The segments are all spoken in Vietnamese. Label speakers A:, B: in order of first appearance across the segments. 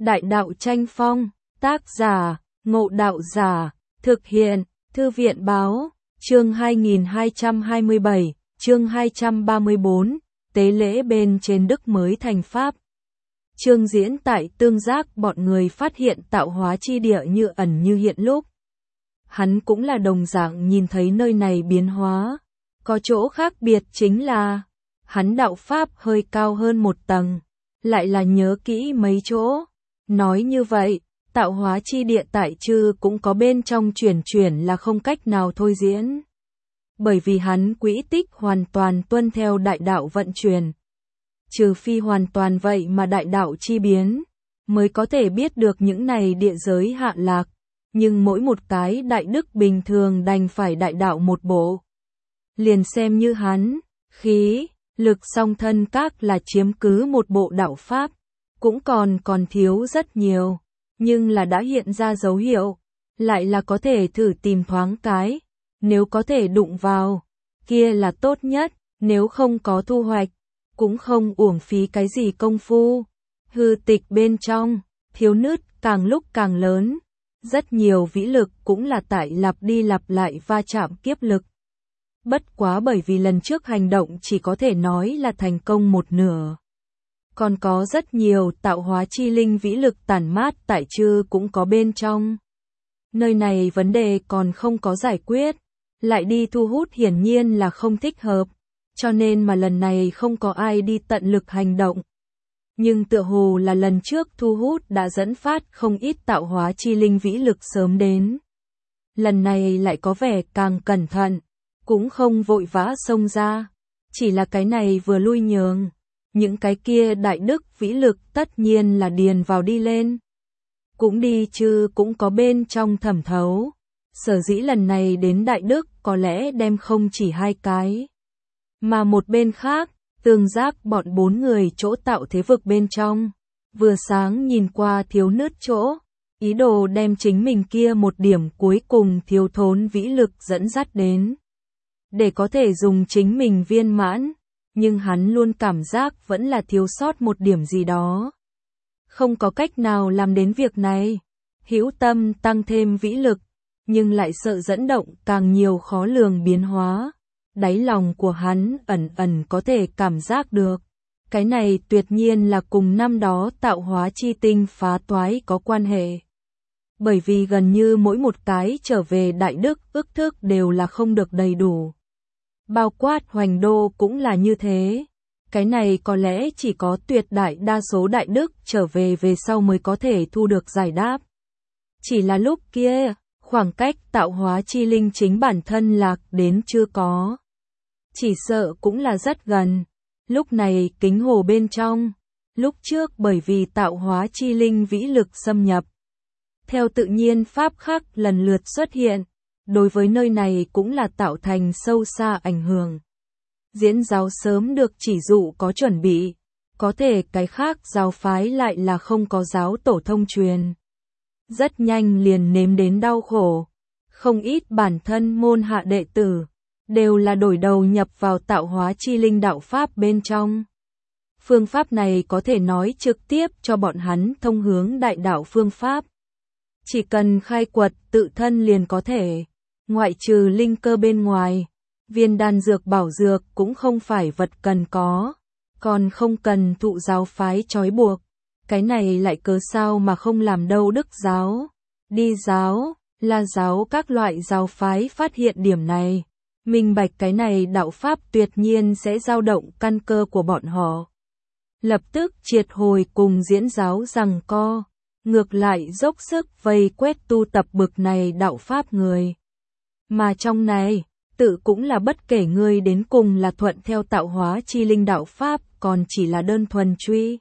A: Đại đạo tranh phong, tác giả, Ngộ Đạo Giả, thực hiện, Thư viện báo, chương 2227, chương 234, tế lễ bên trên Đức mới thành Pháp. Chương diễn tại tương giác bọn người phát hiện tạo hóa chi địa như ẩn như hiện lúc. Hắn cũng là đồng dạng nhìn thấy nơi này biến hóa. Có chỗ khác biệt chính là, hắn đạo Pháp hơi cao hơn một tầng, lại là nhớ kỹ mấy chỗ. Nói như vậy, tạo hóa chi địa tại chư cũng có bên trong chuyển là không cách nào thôi diễn. Bởi vì hắn quỹ tích hoàn toàn tuân theo đại đạo vận chuyển. Trừ phi hoàn toàn vậy mà đại đạo chi biến, mới có thể biết được những này địa giới hạ lạc. Nhưng mỗi một cái đại đức bình thường đành phải đại đạo một bộ. Liền xem như hắn, khí, lực song thân các là chiếm cứ một bộ đạo Pháp, cũng còn thiếu rất nhiều, nhưng là đã hiện ra dấu hiệu, lại là có thể thử tìm thoáng cái, nếu có thể đụng vào, kia là tốt nhất, nếu không có thu hoạch, cũng không uổng phí cái gì công phu. Hư tịch bên trong, thiếu nứt càng lúc càng lớn, rất nhiều vĩ lực cũng là tại lặp đi lặp lại va chạm kiếp lực. Bất quá bởi vì lần trước hành động chỉ có thể nói là thành công một nửa. Còn có rất nhiều tạo hóa chi linh vĩ lực tản mát tại chư cũng có bên trong. Nơi này vấn đề còn không có giải quyết, lại đi thu hút hiển nhiên là không thích hợp, cho nên mà lần này không có ai đi tận lực hành động. Nhưng tựa hồ là lần trước thu hút đã dẫn phát không ít tạo hóa chi linh vĩ lực sớm đến. Lần này lại có vẻ càng cẩn thận, cũng không vội vã xông ra, chỉ là cái này vừa lui nhường. Những cái kia đại đức vĩ lực tất nhiên là điền vào đi lên. Cũng đi chứ cũng có bên trong thẩm thấu. Sở dĩ lần này đến đại đức có lẽ đem không chỉ hai cái. Mà một bên khác, tương giác bọn bốn người chỗ tạo thế vực bên trong. Vừa sáng nhìn qua thiếu nứt chỗ. Ý đồ đem chính mình kia một điểm cuối cùng thiếu thốn vĩ lực dẫn dắt đến. Để có thể dùng chính mình viên mãn. Nhưng hắn luôn cảm giác vẫn là thiếu sót một điểm gì đó. Không có cách nào làm đến việc này. Hữu tâm tăng thêm vĩ lực, nhưng lại sợ dẫn động càng nhiều khó lường biến hóa. Đáy lòng của hắn ẩn có thể cảm giác được. Cái này tuyệt nhiên là cùng năm đó tạo hóa chi tinh phá toái có quan hệ. Bởi vì gần như mỗi một cái trở về đại đức ước thức đều là không được đầy đủ. Bao quát hoành đô cũng là như thế. Cái này có lẽ chỉ có tuyệt đại đa số đại đức trở về sau mới có thể thu được giải đáp. Chỉ là lúc kia, khoảng cách tạo hóa chi linh chính bản thân lạc đến chưa có. Chỉ sợ cũng là rất gần. Lúc này kính hồ bên trong. Lúc trước bởi vì tạo hóa chi linh vĩ lực xâm nhập. Theo tự nhiên pháp khác lần lượt xuất hiện. Đối với nơi này cũng là tạo thành sâu xa ảnh hưởng. Diễn giáo sớm được chỉ dụ có chuẩn bị, có thể cái khác giáo phái lại là không có giáo tổ thông truyền. Rất nhanh liền nếm đến đau khổ, không ít bản thân môn hạ đệ tử, đều là đổi đầu nhập vào tạo hóa chi linh đạo Pháp bên trong. Phương pháp này có thể nói trực tiếp cho bọn hắn thông hướng đại đạo phương pháp. Chỉ cần khai quật tự thân liền có thể. Ngoại trừ linh cơ bên ngoài, viên đan dược bảo dược cũng không phải vật cần có, còn không cần thụ giáo phái trói buộc. Cái này lại cớ sao mà không làm đâu Đức giáo, Đi giáo, La giáo các loại giáo phái phát hiện điểm này. Minh bạch cái này đạo Pháp tuyệt nhiên sẽ dao động căn cơ của bọn họ. Lập tức triệt hồi cùng diễn giáo giằng co, ngược lại dốc sức vây quét tu tập bực này đạo Pháp người. Mà trong này, tự cũng là bất kể ngươi đến cùng là thuận theo tạo hóa chi linh đạo Pháp còn chỉ là đơn thuần truy.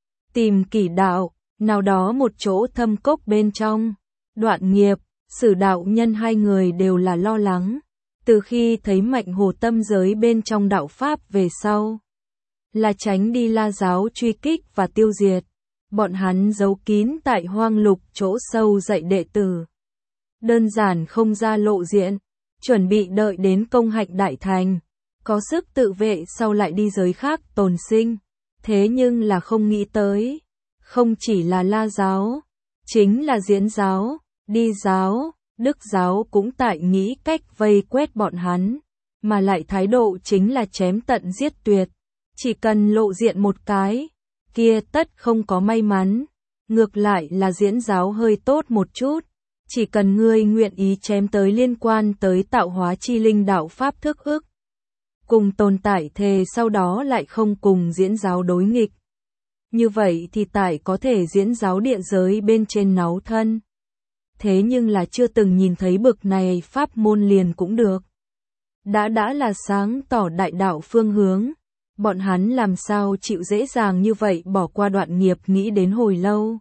A: Tìm kỷ đạo, nào đó một chỗ thâm cốc bên trong, Đoạn Nghiệp, Sử đạo nhân hai người đều là lo lắng. Từ khi thấy Mạnh Hồ tâm giới bên trong đạo Pháp về sau, là tránh đi La giáo truy kích và tiêu diệt. Bọn hắn giấu kín tại hoang lục chỗ sâu dạy đệ tử. Đơn giản không ra lộ diện. Chuẩn bị đợi đến công hạnh đại thành, có sức tự vệ sau lại đi giới khác tồn sinh. Thế nhưng là không nghĩ tới, không chỉ là La giáo, chính là Diễn giáo, Đi giáo, Đức giáo cũng tại nghĩ cách vây quét bọn hắn, mà lại thái độ chính là chém tận giết tuyệt, chỉ cần lộ diện một cái, kia tất không có may mắn, ngược lại là Diễn giáo hơi tốt một chút, chỉ cần ngươi nguyện ý chém tới liên quan tới tạo hóa chi linh đạo pháp thức ức, cùng tồn tại thề sau đó lại không cùng Diễn giáo đối nghịch. Như vậy thì tại có thể Diễn giáo địa giới bên trên náu thân. Thế nhưng là chưa từng nhìn thấy bực này pháp môn liền cũng được. Đã là sáng tỏ đại đạo phương hướng, bọn hắn làm sao chịu dễ dàng như vậy bỏ qua đoạn nghiệp nghĩ đến hồi lâu.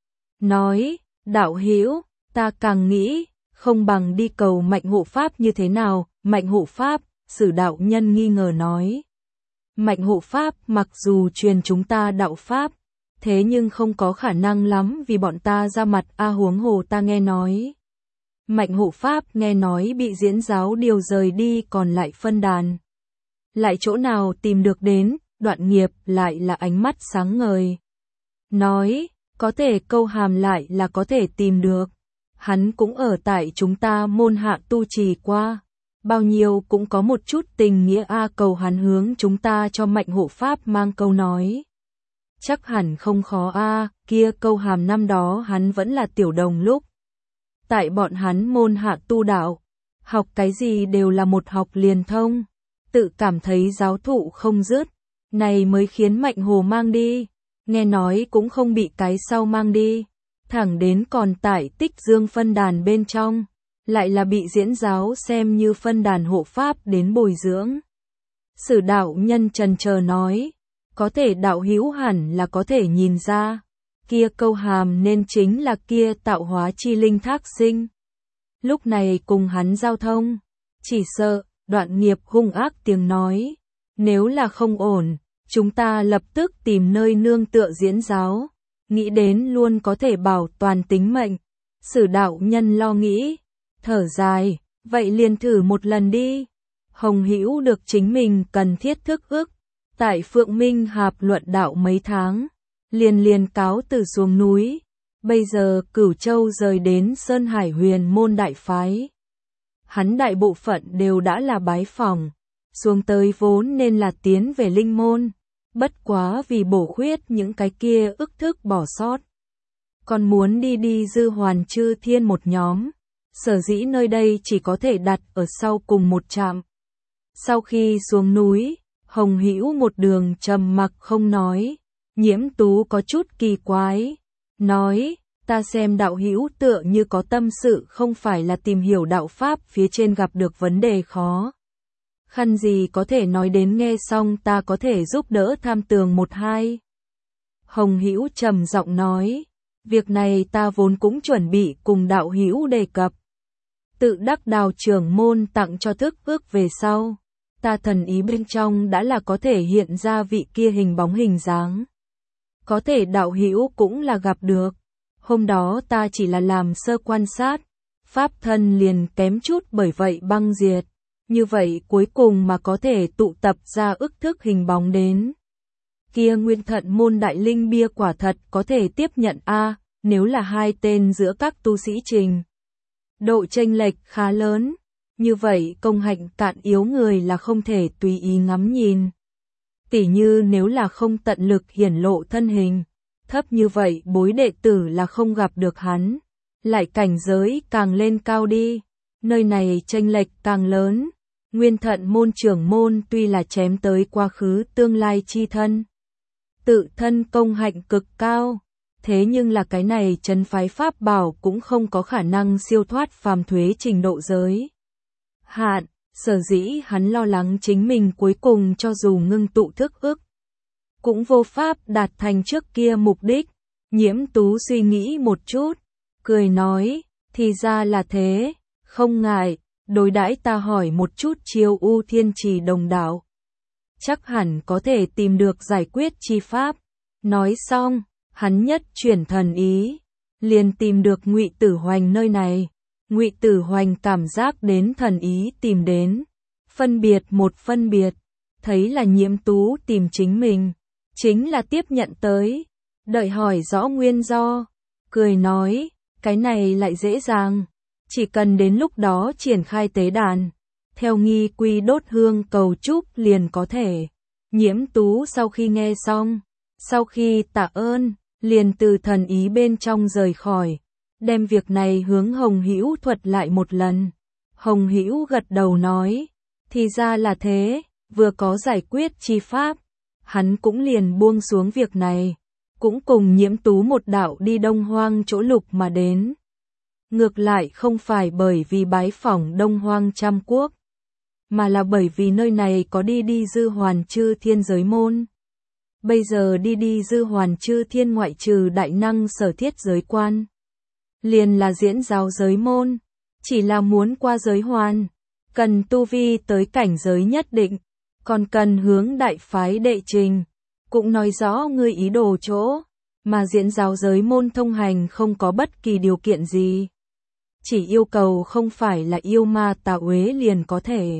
A: Nói, đạo hữu, ta càng nghĩ, không bằng đi cầu Mạnh hộ pháp như thế nào, Mạnh hộ pháp, Sử đạo nhân nghi ngờ nói. Mạnh hộ pháp mặc dù truyền chúng ta đạo pháp, thế nhưng không có khả năng lắm vì bọn ta ra mặt huống hồ ta nghe nói. Mạnh hộ pháp nghe nói bị Diễn giáo điều rời đi còn lại phân đàn. Lại chỗ nào tìm được đến, đoạn nghiệp lại là ánh mắt sáng ngời. Nói, có thể câu hàm lại là có thể tìm được. Hắn cũng ở tại chúng ta môn hạ tu trì qua. Bao nhiêu cũng có một chút tình nghĩa cầu hắn hướng chúng ta cho Mạnh hộ pháp mang câu nói. Chắc hẳn không khó kia câu hàm năm đó hắn vẫn là tiểu đồng lúc. Tại bọn hắn môn hạ tu đạo, học cái gì đều là một học liền thông, tự cảm thấy giáo thụ không dứt, này mới khiến Mạnh Hồ mang đi, nghe nói cũng không bị cái sau mang đi, thẳng đến còn tại Tích Dương phân đàn bên trong, lại là bị Diễn giáo xem như phân đàn hộ pháp đến bồi dưỡng. Sử đạo nhân trần chờ nói, có thể đạo hữu hẳn là có thể nhìn ra, kia câu hàm nên chính là kia tạo hóa chi linh thác sinh. Lúc này cùng hắn giao thông, chỉ sợ, đoạn nghiệp hung ác tiếng nói, nếu là không ổn, chúng ta lập tức tìm nơi nương tựa Diễn giáo, nghĩ đến luôn có thể bảo toàn tính mệnh. Sử đạo nhân lo nghĩ, thở dài, vậy liền thử một lần đi. Hồng Hữu được chính mình cần thiết thức ức, tại Phượng Minh Hạp luận đạo mấy tháng, liền cáo từ xuống núi, bây giờ Cửu Châu rời đến Sơn Hải Huyền môn đại phái. Hắn đại bộ phận đều đã là bái phỏng, xuống tới vốn nên là tiến về linh môn, bất quá vì bổ khuyết những cái kia ức thức bỏ sót. Còn muốn đi Dư Hoàn Chư Thiên một nhóm, sở dĩ nơi đây chỉ có thể đặt ở sau cùng một trạm. Sau khi xuống núi, Hồng Hữu một đường trầm mặc không nói, Nhiễm Tú có chút kỳ quái, nói, ta xem đạo hữu tựa như có tâm sự không phải là tìm hiểu đạo pháp phía trên gặp được vấn đề khó. Khăn gì có thể nói đến nghe xong ta có thể giúp đỡ tham tường một hai. Hồng Hữu trầm giọng nói, việc này ta vốn cũng chuẩn bị cùng đạo hữu đề cập. Tự đắc Đào trưởng môn tặng cho thức ước về sau, ta thần ý bên trong đã là có thể hiện ra vị kia hình bóng hình dáng. Có thể đạo hữu cũng là gặp được. Hôm đó ta chỉ là làm sơ quan sát, pháp thân liền kém chút bởi vậy băng diệt. Như vậy cuối cùng mà có thể tụ tập ra ức thức hình bóng đến. Kia Nguyên Thận môn đại linh bia quả thật có thể tiếp nhận nếu là hai tên giữa các tu sĩ trình. Độ chênh lệch khá lớn, như vậy công hạnh cạn yếu người là không thể tùy ý ngắm nhìn. Tỉ như nếu là không tận lực hiển lộ thân hình, thấp như vậy bối đệ tử là không gặp được hắn, lại cảnh giới càng lên cao đi, nơi này chênh lệch càng lớn. Nguyên Thận môn trưởng môn tuy là chém tới quá khứ tương lai chi thân, tự thân công hạnh cực cao, thế nhưng là cái này trấn phái pháp bảo cũng không có khả năng siêu thoát phàm thuế trình độ giới hạn, sở dĩ hắn lo lắng chính mình cuối cùng cho dù ngưng tụ thức ức, cũng vô pháp đạt thành trước kia mục đích. Nhiễm Tú suy nghĩ một chút, cười nói, thì ra là thế, không ngại, đối đãi ta hỏi một chút Chiêu U Thiên Trì đồng đạo. Chắc hẳn có thể tìm được giải quyết chi pháp. Nói xong, hắn nhất chuyển thần ý, liền tìm được Ngụy Tử Hoành nơi này. Ngụy Tử Hoành cảm giác đến thần ý tìm đến, phân biệt, thấy là Nhiễm Tú tìm chính mình, chính là tiếp nhận tới. Đợi hỏi rõ nguyên do, cười nói, cái này lại dễ dàng, chỉ cần đến lúc đó triển khai tế đàn, theo nghi quy đốt hương cầu chúc liền có thể. Nhiễm Tú sau khi nghe xong, sau khi tạ ơn, liền từ thần ý bên trong rời khỏi, đem việc này hướng Hồng Hữu thuật lại một lần. Hồng Hữu gật đầu nói, thì ra là thế, vừa có giải quyết chi pháp, hắn cũng liền buông xuống việc này, cũng cùng Nhiễm Tú một đạo đi Đông Hoang chỗ Lục mà đến. Ngược lại không phải bởi vì bái phỏng Đông Hoang Trăm Quốc, mà là bởi vì nơi này có đi Dư Hoàn Chư Thiên giới môn. Bây giờ đi Dư Hoàn Chư Thiên ngoại trừ đại năng Sở Thiết giới quan, liền là diễn giáo giới môn, chỉ là muốn qua giới hoàn, cần tu vi tới cảnh giới nhất định, còn cần hướng đại phái đệ trình, cũng nói rõ ngươi ý đồ chỗ, mà diễn giáo giới môn thông hành không có bất kỳ điều kiện gì. Chỉ yêu cầu không phải là yêu ma tà uế liền có thể.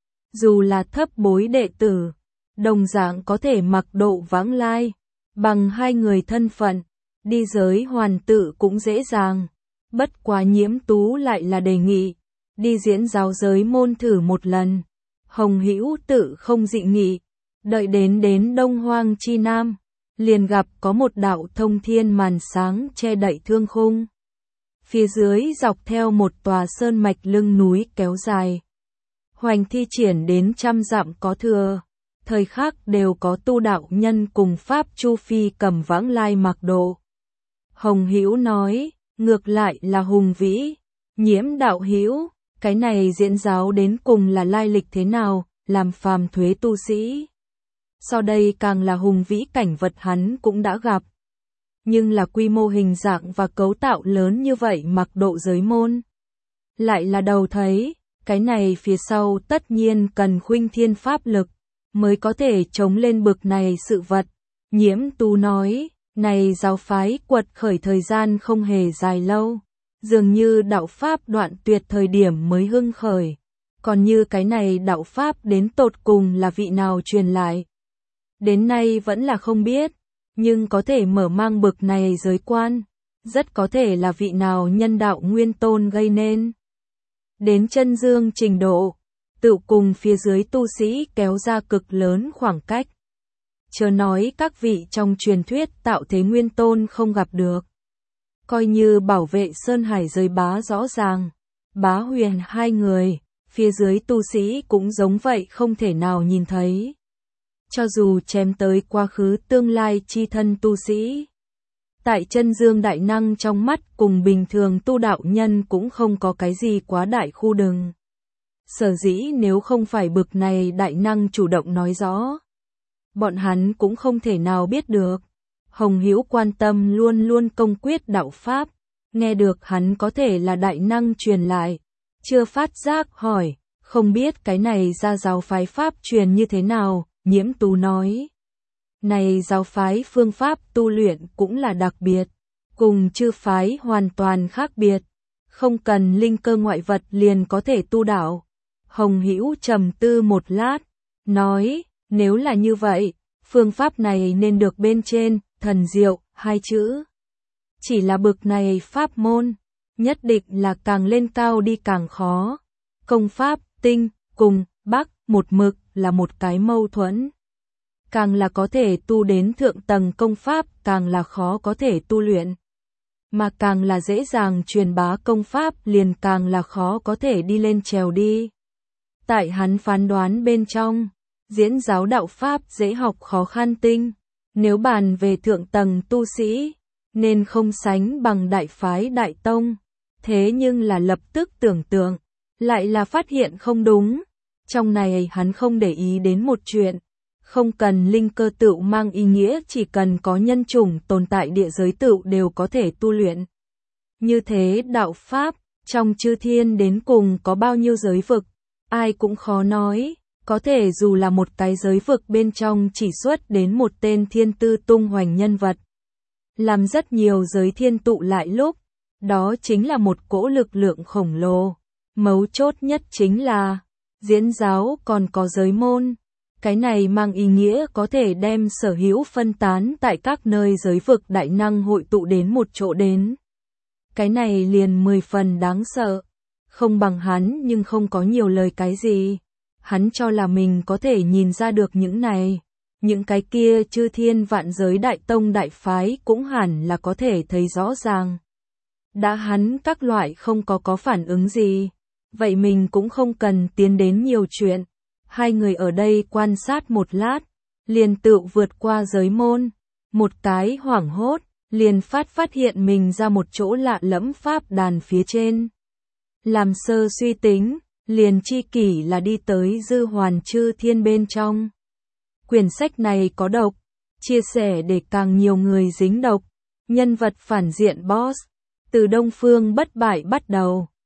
A: Dù là thấp bối đệ tử, đồng dạng có thể mặc độ vãng lai, bằng hai người thân phận, đi giới hoàn tự cũng dễ dàng. Bất quá Nhiễm Tú lại là đề nghị, đi diễn giáo giới môn thử một lần. Hồng Hữu tự không dị nghị, đợi đến Đông Hoang chi Nam, liền gặp có một đạo thông thiên màn sáng che đậy thương khung. Phía dưới dọc theo một tòa sơn mạch lưng núi kéo dài, hoành thi triển đến 100 dặm có thừa, thời khắc đều có tu đạo nhân cùng pháp chu phi cầm vãng lai mặc độ. Hồng Hữu nói, ngược lại là hùng vĩ. Nhiễm đạo hữu, cái này diễn giáo đến cùng là lai lịch thế nào, làm phàm thuế tu sĩ. Sau đây càng là hùng vĩ cảnh vật hắn cũng đã gặp. Nhưng là quy mô hình dạng và cấu tạo lớn như vậy mặc độ giới môn. Lại là đầu thấy, cái này phía sau tất nhiên cần khuynh thiên pháp lực, mới có thể chống lên bực này sự vật. Nhiễm Tú nói, này giáo phái quật khởi thời gian không hề dài lâu, dường như đạo pháp đoạn tuyệt thời điểm mới hưng khởi. Còn như cái này đạo pháp đến tột cùng là vị nào truyền lại, đến nay vẫn là không biết, nhưng có thể mở mang bực này giới quan, rất có thể là vị nào nhân đạo nguyên tôn gây nên. Đến chân dương trình độ, tự cùng phía dưới tu sĩ kéo ra cực lớn khoảng cách. Chớ nói các vị trong truyền thuyết tạo thế nguyên tôn không gặp được. Coi như bảo vệ Sơn Hải giới Bá rõ ràng, Bá Huyền hai người, phía dưới tu sĩ cũng giống vậy không thể nào nhìn thấy. Cho dù chém tới quá khứ tương lai chi thân tu sĩ, tại chân dương đại năng trong mắt cùng bình thường tu đạo nhân cũng không có cái gì quá đại khu đừng. Sở dĩ nếu không phải bực này đại năng chủ động nói rõ, bọn hắn cũng không thể nào biết được. Hồng Hữu quan tâm luôn luôn công quyết đạo pháp, nghe được hắn có thể là đại năng truyền lại, chưa phát giác hỏi, không biết cái này ra giáo phái pháp truyền như thế nào. Nhiễm Tú nói, này giáo phái phương pháp tu luyện cũng là đặc biệt, cùng chư phái hoàn toàn khác biệt, không cần linh cơ ngoại vật liền có thể tu đạo. Hồng Hữu trầm tư một lát, nói, nếu là như vậy, phương pháp này nên được bên trên, thần diệu, hai chữ. Chỉ là bực này pháp môn, nhất định là càng lên cao đi càng khó. Công pháp, tinh, cùng, bắc, một mực là một cái mâu thuẫn. Càng là có thể tu đến thượng tầng công pháp càng là khó có thể tu luyện. Mà càng là dễ dàng truyền bá công pháp liền càng là khó có thể đi lên trèo đi. Tại hắn phán đoán bên trong, diễn giáo đạo pháp dễ học khó khăn tinh. Nếu bàn về thượng tầng tu sĩ, nên không sánh bằng đại phái đại tông. Thế nhưng là lập tức tưởng tượng, lại là phát hiện không đúng. Trong này hắn không để ý đến một chuyện, không cần linh cơ tựu mang ý nghĩa chỉ cần có nhân chủng tồn tại địa giới tựu đều có thể tu luyện. Như thế đạo pháp, trong chư thiên đến cùng có bao nhiêu giới vực, ai cũng khó nói, có thể dù là một cái giới vực bên trong chỉ xuất đến một tên thiên tư tung hoành nhân vật. Làm rất nhiều giới thiên tụ lại lúc, đó chính là một cỗ lực lượng khổng lồ. Mấu chốt nhất chính là diễn giáo còn có giới môn, Cái này mang ý nghĩa có thể đem sở hữu phân tán tại các nơi giới vực đại năng hội tụ đến một chỗ đến. Cái này liền 10 phần đáng sợ. Không bằng hắn nhưng không có nhiều lời cái gì. Hắn cho là mình có thể nhìn ra được những này. Những cái kia chư thiên vạn giới đại tông đại phái cũng hẳn là có thể thấy rõ ràng. Đã hắn các loại không có phản ứng gì. Vậy mình cũng không cần tiến đến nhiều chuyện. Hai người ở đây quan sát một lát, liền tự vượt qua giới môn. Một cái hoảng hốt, liền phát hiện mình ra một chỗ lạ lẫm pháp đàn phía trên. Làm sơ suy tính, liền chi kỷ là đi tới dư hoàn chư thiên bên trong. Quyển sách này có độc, chia sẻ để càng nhiều người dính độc. Nhân vật phản diện boss, từ Đông Phương bất bại bắt đầu.